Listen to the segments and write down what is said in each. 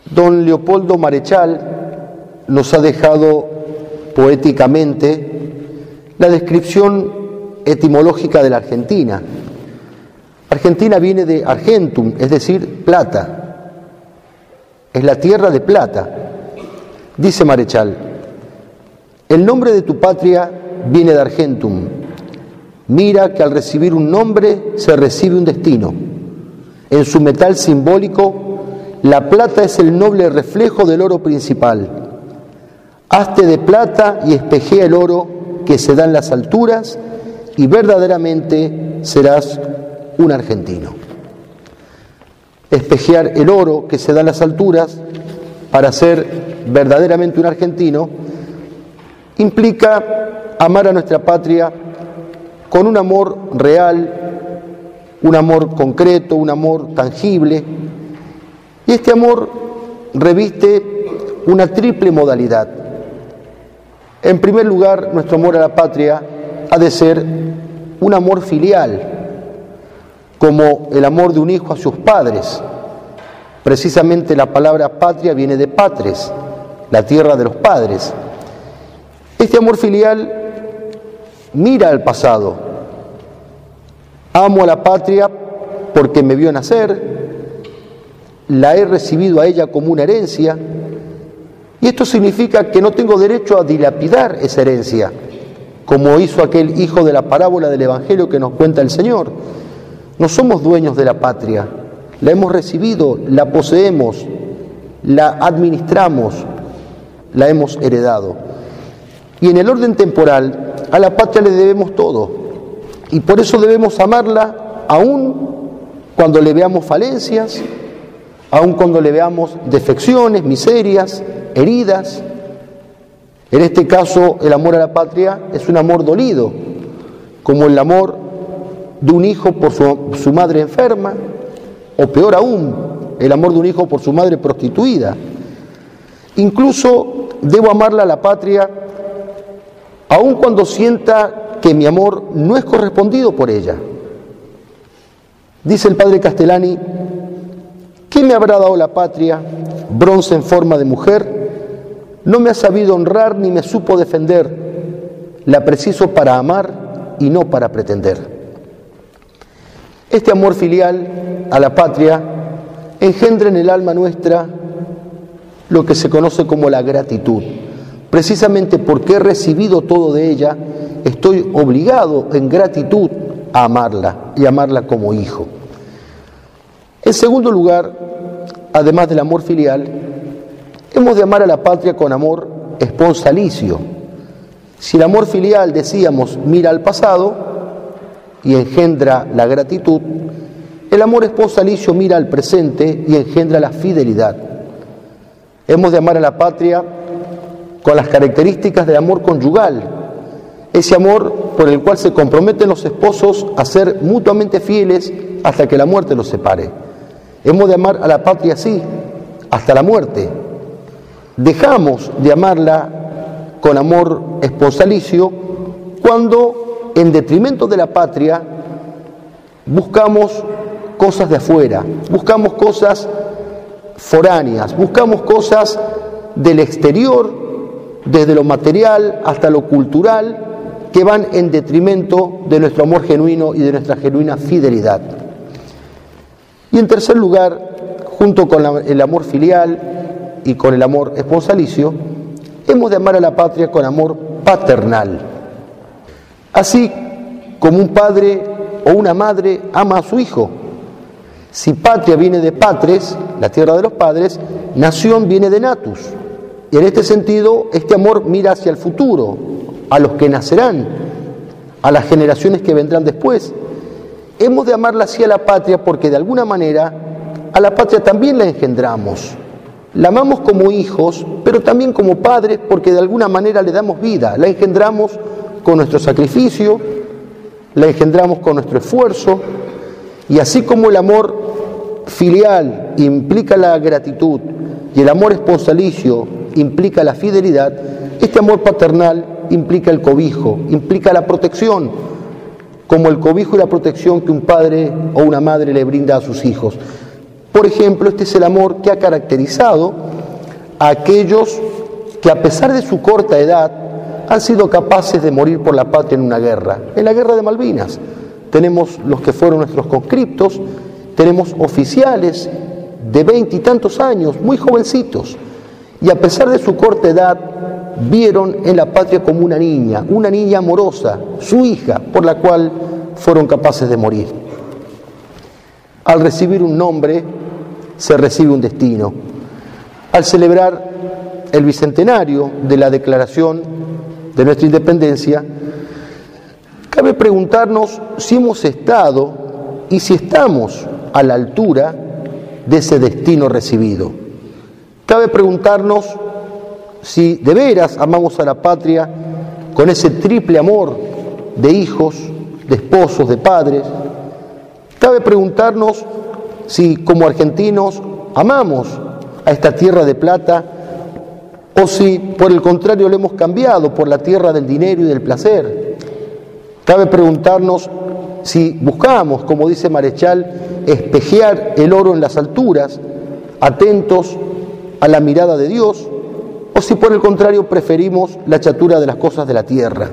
Don Leopoldo Marechal nos ha dejado poéticamente la descripción etimológica de la Argentina. Argentina viene de argentum, es decir, plata. Es la tierra de plata. Dice Marechal: el nombre de tu patria viene de argentum. Mira que al recibir un nombre se recibe un destino. En su metal simbólico, la plata es el noble reflejo del oro principal. Hazte de plata y espejea el oro que se da en las alturas y verdaderamente serás un argentino. Espejear el oro que se da en las alturas para ser verdaderamente un argentino implica amar a nuestra patria con un amor real, un amor concreto, un amor tangible. Y este amor reviste una triple modalidad. En primer lugar, nuestro amor a la patria ha de ser un amor filial, como el amor de un hijo a sus padres. Precisamente la palabra patria viene de patres, la tierra de los padres. Este amor filial mira al pasado. Amo a la patria porque me vio nacer, la he recibido a ella como una herencia, y esto significa que no tengo derecho a dilapidar esa herencia, como hizo aquel hijo de la parábola del Evangelio que nos cuenta el Señor. No somos dueños de la patria, la hemos recibido, la poseemos, la administramos, la hemos heredado. Y en el orden temporal, a la patria le debemos todo, y por eso debemos amarla aún cuando le veamos falencias, aun cuando le veamos defecciones, miserias, heridas. En este caso, el amor a la patria es un amor dolido, como el amor de un hijo por su madre enferma, o peor aún, el amor de un hijo por su madre prostituida. Incluso debo amarla a la patria, aun cuando sienta que mi amor no es correspondido por ella. Dice el padre Castellani: ¿qué me habrá dado la patria? Bronce en forma de mujer, no me ha sabido honrar ni me supo defender, la preciso para amar y no para pretender. Este amor filial a la patria engendra en el alma nuestra lo que se conoce como la gratitud. Precisamente porque he recibido todo de ella, estoy obligado en gratitud a amarla y amarla como hijo. En segundo lugar, además del amor filial, hemos de amar a la patria con amor esponsalicio. Si el amor filial, decíamos, mira al pasado y engendra la gratitud, el amor esponsalicio mira al presente y engendra la fidelidad. Hemos de amar a la patria con las características del amor conyugal, ese amor por el cual se comprometen los esposos a ser mutuamente fieles hasta que la muerte los separe. Hemos de amar a la patria así, hasta la muerte. Dejamos de amarla con amor esponsalicio cuando, en detrimento de la patria, buscamos cosas de afuera, buscamos cosas foráneas, buscamos cosas del exterior, desde lo material hasta lo cultural, que van en detrimento de nuestro amor genuino y de nuestra genuina fidelidad. Y en tercer lugar, junto con el amor filial y con el amor esponsalicio, hemos de amar a la patria con amor paternal. Así como un padre o una madre ama a su hijo. Si patria viene de patres, la tierra de los padres, nación viene de natus. Y en este sentido, este amor mira hacia el futuro, a los que nacerán, a las generaciones que vendrán después. Hemos de amarla así a la patria porque de alguna manera a la patria también la engendramos. La amamos como hijos, pero también como padres porque de alguna manera le damos vida. La engendramos con nuestro sacrificio, la engendramos con nuestro esfuerzo, y así como el amor filial implica la gratitud y el amor esponsalicio implica la fidelidad, este amor paternal implica el cobijo, implica la protección, como el cobijo y la protección que un padre o una madre le brinda a sus hijos. Por ejemplo, este es el amor que ha caracterizado a aquellos que a pesar de su corta edad han sido capaces de morir por la patria en una guerra, en la guerra de Malvinas. Tenemos los que fueron nuestros conscriptos, tenemos oficiales de 20 y tantos años, muy jovencitos, y a pesar de su corta edad, vieron en la patria como una niña amorosa, su hija, por la cual fueron capaces de morir. Al recibir un nombre, se recibe un destino. Al celebrar el bicentenario de la declaración de nuestra independencia, cabe preguntarnos si hemos estado y si estamos a la altura de ese destino recibido. Cabe preguntarnos si de veras amamos a la patria con ese triple amor de hijos, de esposos, de padres. Cabe preguntarnos si como argentinos amamos a esta tierra de plata o si por el contrario lo hemos cambiado por la tierra del dinero y del placer. Cabe preguntarnos si buscamos, como dice Marechal, espejear el oro en las alturas, atentos a la mirada de Dios, o si por el contrario preferimos la chatura de las cosas de la tierra.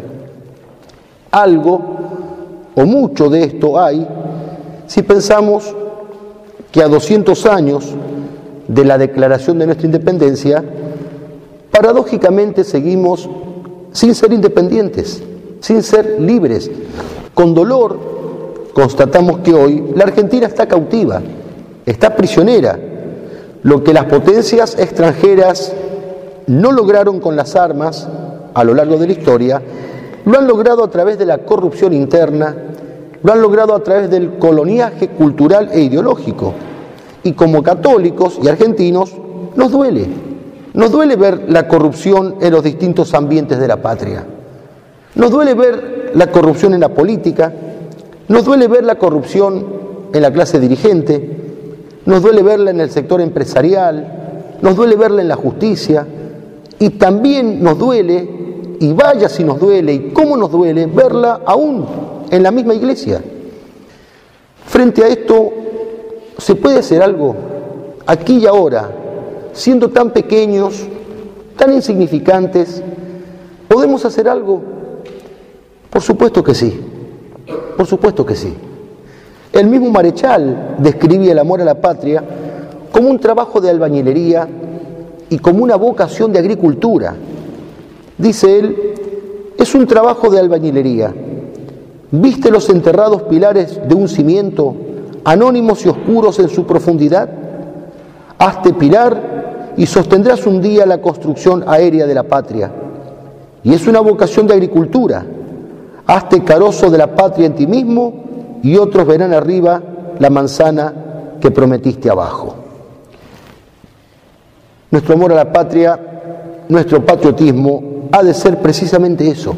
Algo o mucho de esto hay si pensamos que a 200 años de la declaración de nuestra independencia, paradójicamente seguimos sin ser independientes, sin ser libres. Con dolor constatamos que hoy la Argentina está cautiva, está prisionera. Lo que las potencias extranjeras no lograron con las armas a lo largo de la historia, lo han logrado a través de la corrupción interna, lo han logrado a través del coloniaje cultural e ideológico. Y como católicos y argentinos nos duele ver la corrupción en los distintos ambientes de la patria. Nos duele ver la corrupción en la política, nos duele ver la corrupción en la clase dirigente, nos duele verla en el sector empresarial, nos duele verla en la justicia, y también nos duele, y vaya si nos duele, y cómo nos duele, verla aún en la misma iglesia. Frente a esto, ¿se puede hacer algo aquí y ahora, siendo tan pequeños, tan insignificantes? ¿Podemos hacer algo? Por supuesto que sí, por supuesto que sí. El mismo Marechal describía el amor a la patria como un trabajo de albañilería y como una vocación de agricultura. Dice él, es un trabajo de albañilería. ¿Viste los enterrados pilares de un cimiento, anónimos y oscuros en su profundidad? Hazte pilar y sostendrás un día la construcción aérea de la patria. Y es una vocación de agricultura. Hazte carozo de la patria en ti mismo y otros verán arriba la manzana que prometiste abajo. Nuestro amor a la patria, nuestro patriotismo, ha de ser precisamente eso.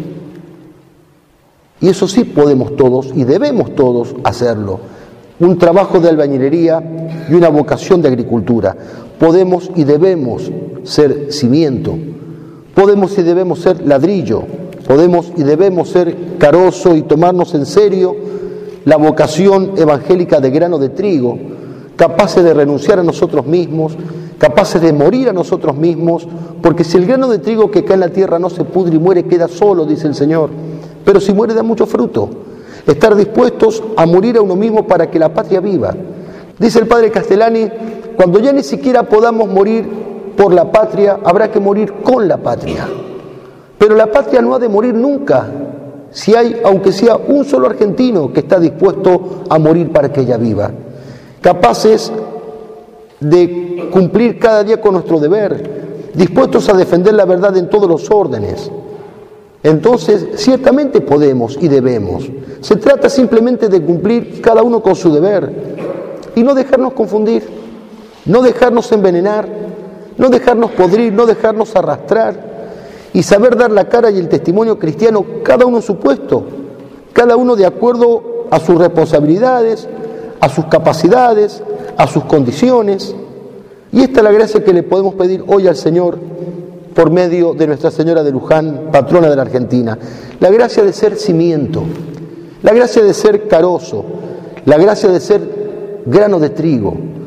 Y eso sí podemos todos y debemos todos hacerlo. Un trabajo de albañilería y una vocación de agricultura. Podemos y debemos ser cimiento. Podemos y debemos ser ladrillo. Podemos y debemos ser carozo y tomarnos en serio la vocación evangélica de grano de trigo, capaces de renunciar a nosotros mismos, capaces de morir a nosotros mismos, porque si el grano de trigo que cae en la tierra no se pudre y muere, queda solo, dice el Señor, pero si muere da mucho fruto. Estar dispuestos a morir a uno mismo para que la patria viva. Dice el padre Castellani, cuando ya ni siquiera podamos morir por la patria, habrá que morir con la patria. Pero la patria no ha de morir nunca, si hay, aunque sea un solo argentino que está dispuesto a morir para que ella viva. Capaces de cumplir cada día con nuestro deber, dispuestos a defender la verdad en todos los órdenes. Entonces, ciertamente podemos y debemos. Se trata simplemente de cumplir cada uno con su deber y no dejarnos confundir, no dejarnos envenenar, no dejarnos podrir, no dejarnos arrastrar y saber dar la cara y el testimonio cristiano, cada uno en su puesto, cada uno de acuerdo a sus responsabilidades, a sus capacidades, a sus condiciones. Y esta es la gracia que le podemos pedir hoy al Señor por medio de Nuestra Señora de Luján, patrona de la Argentina. La gracia de ser cimiento, la gracia de ser carozo, la gracia de ser grano de trigo,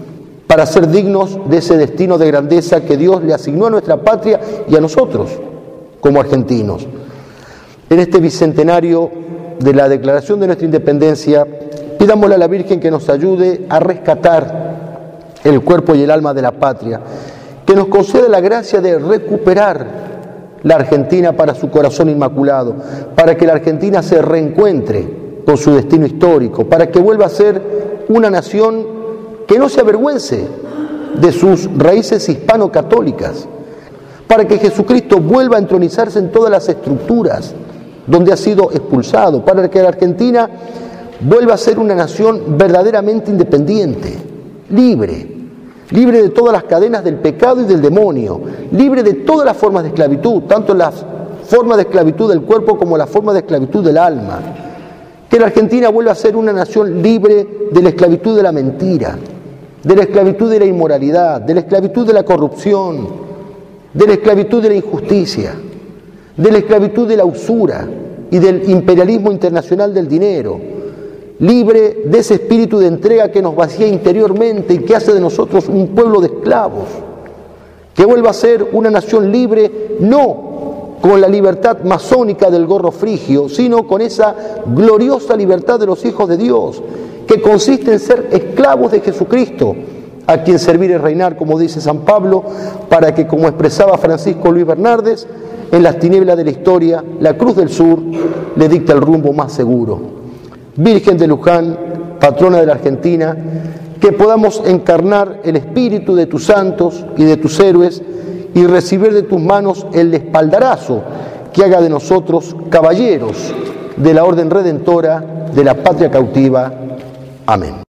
para ser dignos de ese destino de grandeza que Dios le asignó a nuestra patria y a nosotros como argentinos. En este bicentenario de la declaración de nuestra independencia, pidámosle a la Virgen que nos ayude a rescatar el cuerpo y el alma de la patria, que nos conceda la gracia de recuperar la Argentina para su corazón inmaculado, para que la Argentina se reencuentre con su destino histórico, para que vuelva a ser una nación que no se avergüence de sus raíces hispano-católicas, para que Jesucristo vuelva a entronizarse en todas las estructuras donde ha sido expulsado, para que la Argentina vuelva a ser una nación verdaderamente independiente, libre de todas las cadenas del pecado y del demonio, libre de todas las formas de esclavitud, tanto las formas de esclavitud del cuerpo como las formas de esclavitud del alma. Que la Argentina vuelva a ser una nación libre de la esclavitud de la mentira, de la esclavitud de la inmoralidad, de la esclavitud de la corrupción, de la esclavitud de la injusticia, de la esclavitud de la usura y del imperialismo internacional del dinero, libre de ese espíritu de entrega que nos vacía interiormente y que hace de nosotros un pueblo de esclavos, que vuelva a ser una nación libre, no con la libertad masónica del gorro frigio, sino con esa gloriosa libertad de los hijos de Dios, que consiste en ser esclavos de Jesucristo, a quien servir y reinar, como dice San Pablo, para que, como expresaba Francisco Luis Bernardes, en las tinieblas de la historia, la Cruz del Sur le dicta el rumbo más seguro. Virgen de Luján, patrona de la Argentina, que podamos encarnar el espíritu de tus santos y de tus héroes y recibir de tus manos el espaldarazo que haga de nosotros caballeros de la orden redentora de la patria cautiva. Amén.